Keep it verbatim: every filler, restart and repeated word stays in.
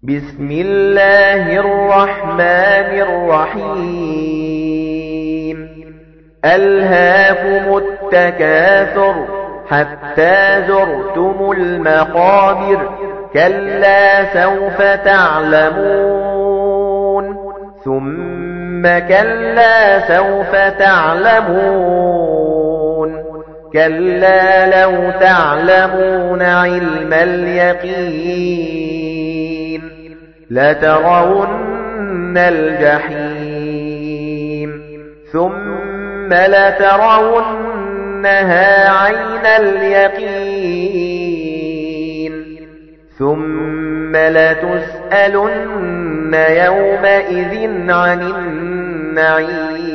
بسم الله الرحمن الرحيم ألهاكم التكاثر حتى زرتم المقابر كلا سوف تعلمون ثم كلا سوف تعلمون كلا لو تعلمون علم اليقين لترون الجحيم ثم لترونها عين اليقين ثم لتسألن يومئذ عن النعيم